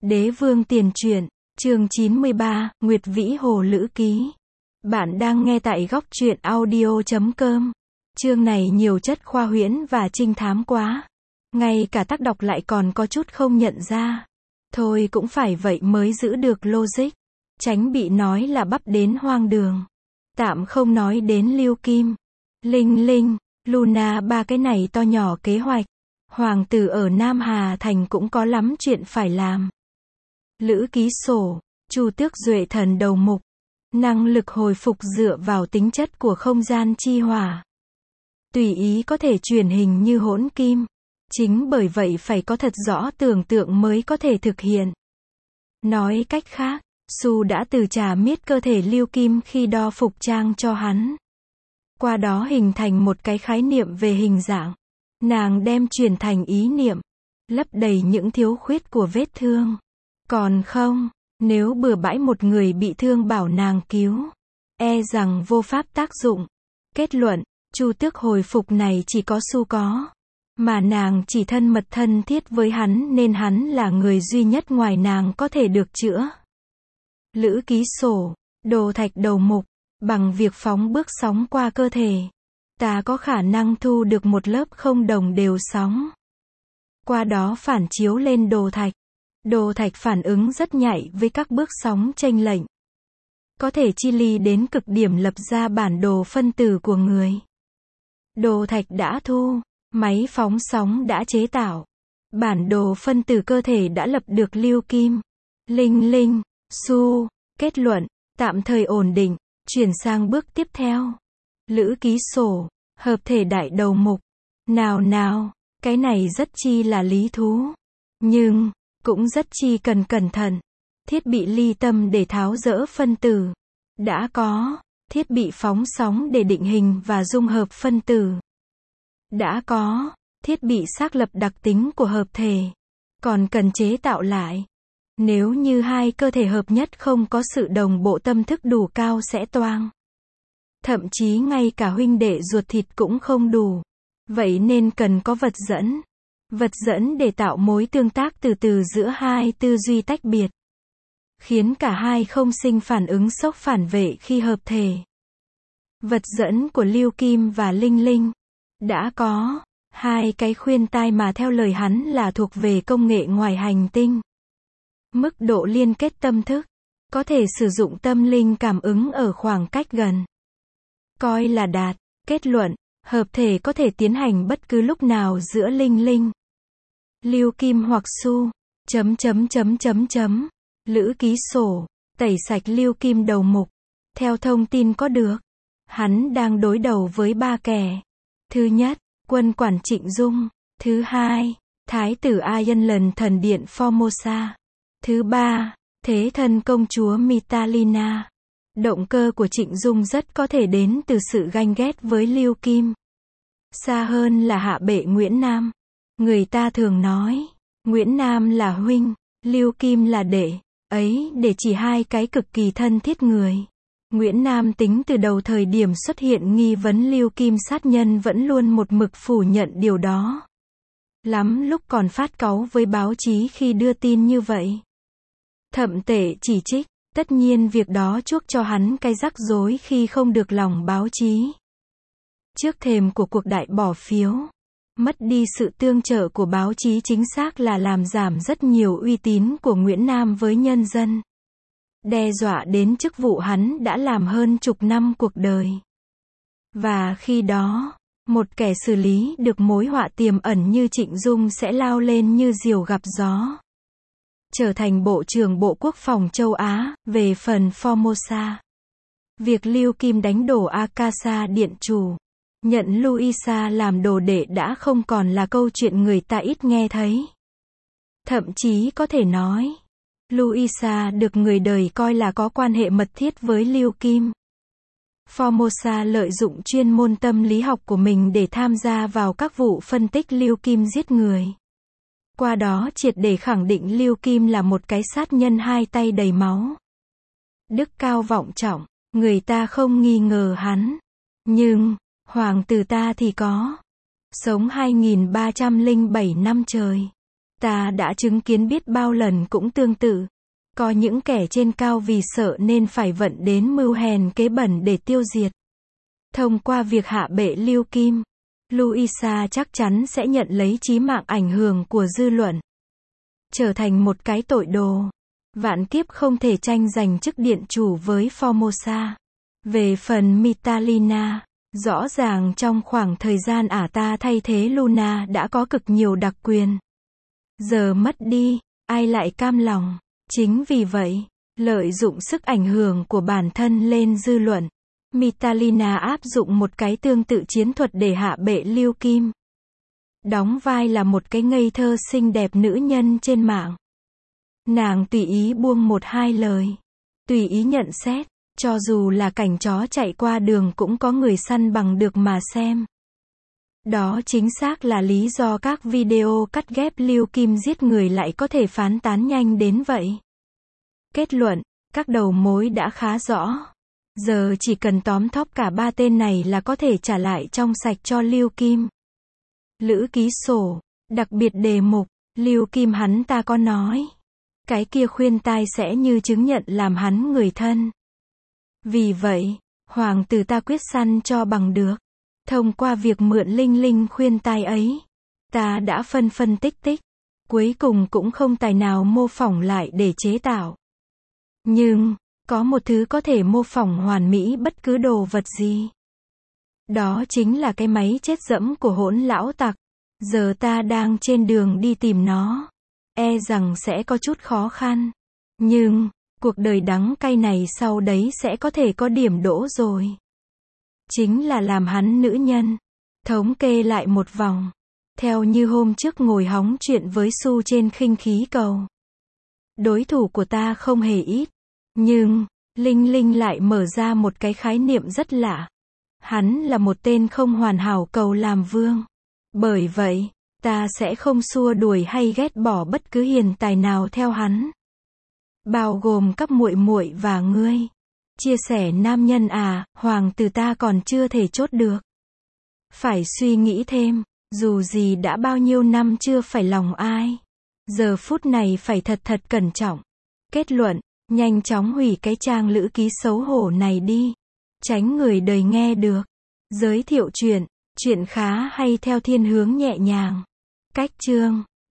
Đế vương tiền truyện, chương 93, Nguyệt Vĩ Hồ Lữ Ký. Bạn đang nghe tại góc truyện audio.com. Chương này nhiều chất khoa huyễn và trinh thám quá. Ngay cả tác đọc lại còn có chút không nhận ra. Thôi cũng phải vậy mới giữ được logic. Tránh bị nói là bắp đến hoang đường. Tạm không nói đến Lưu Kim, Linh Linh, Luna, ba cái này to nhỏ kế hoạch. Hoàng tử ở Nam Hà Thành cũng có lắm chuyện phải làm. Lữ ký sổ, Chu Tước Duệ Thần đầu mục. Năng lực hồi phục dựa vào tính chất của không gian chi hỏa. Tùy ý có thể truyền hình như hỗn kim. Chính bởi vậy phải có thật rõ tưởng tượng mới có thể thực hiện. Nói cách khác, Su đã từ trà miết cơ thể Lưu Kim khi đo phục trang cho hắn. Qua đó hình thành một cái khái niệm về hình dạng. Nàng đem truyền thành ý niệm, lấp đầy những thiếu khuyết của vết thương. Còn không, nếu bừa bãi một người bị thương bảo nàng cứu, e rằng vô pháp tác dụng. Kết luận, Chu Tước hồi phục này chỉ có Su có. Mà nàng chỉ thân mật thân thiết với hắn nên hắn là người duy nhất ngoài nàng có thể được chữa. Lữ ký sổ, đồ thạch đầu mục, bằng việc phóng bước sóng qua cơ thể, ta có khả năng thu được một lớp không đồng đều sóng. Qua đó phản chiếu lên đồ thạch. Đồ thạch phản ứng rất nhạy với các bước sóng chênh lệch. Có thể chi ly đến cực điểm lập ra bản đồ phân tử của người. Đồ thạch đã thu, máy phóng sóng đã chế tạo. Bản đồ phân tử cơ thể đã lập được Lưu Kim, Linh Linh, Su. Kết luận, tạm thời ổn định, chuyển sang bước tiếp theo. Lữ ký sổ, hợp thể đại đầu mục. Nào, cái này rất chi là lý thú. Nhưng, cũng rất chi cần cẩn thận. Thiết bị ly tâm để tháo dỡ phân tử. Đã có. Thiết bị phóng sóng để định hình và dung hợp phân tử. Đã có. Thiết bị xác lập đặc tính của hợp thể. Còn cần chế tạo lại. Nếu như hai cơ thể hợp nhất không có sự đồng bộ tâm thức đủ cao sẽ toang. Thậm chí ngay cả huynh đệ ruột thịt cũng không đủ. Vậy nên cần có vật dẫn. Vật dẫn để tạo mối tương tác từ từ giữa hai tư duy tách biệt. Khiến cả hai không sinh phản ứng sốc phản vệ khi hợp thể. Vật dẫn của Lưu Kim và Linh Linh. Đã có. Hai cái khuyên tai mà theo lời hắn là thuộc về công nghệ ngoài hành tinh. Mức độ liên kết tâm thức. Có thể sử dụng tâm linh cảm ứng ở khoảng cách gần. Coi là đạt. Kết luận, hợp thể có thể tiến hành bất cứ lúc nào giữa Linh Linh, Lưu Kim hoặc Su. Lữ ký sổ, tẩy sạch Lưu Kim đầu mục. Theo thông tin có được, hắn đang đối đầu với ba kẻ. Thứ nhất, quân quản Trịnh Dung. Thứ hai, thái tử Ayan thần điện Formosa. Thứ ba, thế thân công chúa Mitalina. Động cơ của Trịnh Dung rất có thể đến từ sự ganh ghét với Lưu Kim. Xa hơn là hạ bệ Nguyễn Nam. Người ta thường nói, Nguyễn Nam là huynh, Lưu Kim là đệ. Ấy để chỉ hai cái cực kỳ thân thiết người. Nguyễn Nam tính từ đầu thời điểm xuất hiện nghi vấn Lưu Kim sát nhân vẫn luôn một mực phủ nhận điều đó. Lắm lúc còn phát cáu với báo chí khi đưa tin như vậy. Thậm tệ chỉ trích, tất nhiên việc đó chuốc cho hắn cái rắc rối khi không được lòng báo chí. Trước thềm của cuộc đại bỏ phiếu, mất đi sự tương trợ của báo chí chính xác là làm giảm rất nhiều uy tín của Nguyễn Nam với nhân dân. Đe dọa đến chức vụ hắn đã làm hơn chục năm cuộc đời. Và khi đó, một kẻ xử lý được mối họa tiềm ẩn như Trịnh Dung sẽ lao lên như diều gặp gió. Trở thành Bộ trưởng Bộ Quốc phòng châu Á. Về phần Formosa, việc Lưu Kim đánh đổ Akasa Điện Chủ, nhận Luisa làm đồ đệ đã không còn là câu chuyện người ta ít nghe thấy. Thậm chí có thể nói, Luisa được người đời coi là có quan hệ mật thiết với Lưu Kim. Formosa lợi dụng chuyên môn tâm lý học của mình để tham gia vào các vụ phân tích Lưu Kim giết người. Qua đó triệt để khẳng định Lưu Kim là một cái sát nhân hai tay đầy máu. Đức cao vọng trọng, người ta không nghi ngờ hắn. Nhưng, hoàng tử ta thì có. Sống 2307 năm trời. Ta đã chứng kiến biết bao lần cũng tương tự. Có những kẻ trên cao vì sợ nên phải vận đến mưu hèn kế bẩn để tiêu diệt. Thông qua việc hạ bệ Lưu Kim, Louisa chắc chắn sẽ nhận lấy chí mạng ảnh hưởng của dư luận. Trở thành một cái tội đồ. Vạn kiếp không thể tranh giành chức điện chủ với Formosa. Về phần Mitalina, rõ ràng trong khoảng thời gian ả ta thay thế Luna đã có cực nhiều đặc quyền. Giờ mất đi, ai lại cam lòng? Chính vì vậy, lợi dụng sức ảnh hưởng của bản thân lên dư luận, Mitalina áp dụng một cái tương tự chiến thuật để hạ bệ Lưu Kim. Đóng vai là một cái ngây thơ xinh đẹp nữ nhân trên mạng. Nàng tùy ý buông một hai lời, tùy ý nhận xét, cho dù là cảnh chó chạy qua đường cũng có người săn bằng được mà xem. Đó chính xác là lý do các video cắt ghép Lưu Kim giết người lại có thể phán tán nhanh đến vậy. Kết luận, các đầu mối đã khá rõ. Giờ chỉ cần tóm thóp cả ba tên này là có thể trả lại trong sạch cho Lưu Kim. Lữ ký sổ, đặc biệt đề mục, Lưu Kim hắn ta có nói. Cái kia khuyên tai sẽ như chứng nhận làm hắn người thân. Vì vậy, hoàng tử ta quyết săn cho bằng được. Thông qua việc mượn linh linh khuyên tai ấy, ta đã phân tích, cuối cùng cũng không tài nào mô phỏng lại để chế tạo. Nhưng, có một thứ có thể mô phỏng hoàn mỹ bất cứ đồ vật gì. Đó chính là cái máy chết dẫm của hỗn lão tặc. Giờ ta đang trên đường đi tìm nó. E rằng sẽ có chút khó khăn. Nhưng, cuộc đời đắng cay này sau đấy sẽ có thể có điểm đỗ rồi. Chính là làm hắn nữ nhân. Thống kê lại một vòng. Theo như hôm trước ngồi hóng chuyện với Su trên khinh khí cầu. Đối thủ của ta không hề ít. Nhưng, Linh Linh lại mở ra một cái khái niệm rất lạ. Hắn là một tên không hoàn hảo cầu làm vương. Bởi vậy, ta sẽ không xua đuổi hay ghét bỏ bất cứ hiền tài nào theo hắn. Bao gồm các muội muội và ngươi. Chia sẻ nam nhân à, hoàng tử ta còn chưa thể chốt được. Phải suy nghĩ thêm, dù gì đã bao nhiêu năm chưa phải lòng ai. Giờ phút này phải thật cẩn trọng. Kết luận, nhanh chóng hủy cái trang lữ ký xấu hổ này đi. Tránh người đời nghe được. Giới thiệu chuyện khá hay theo thiên hướng nhẹ nhàng. Cách chương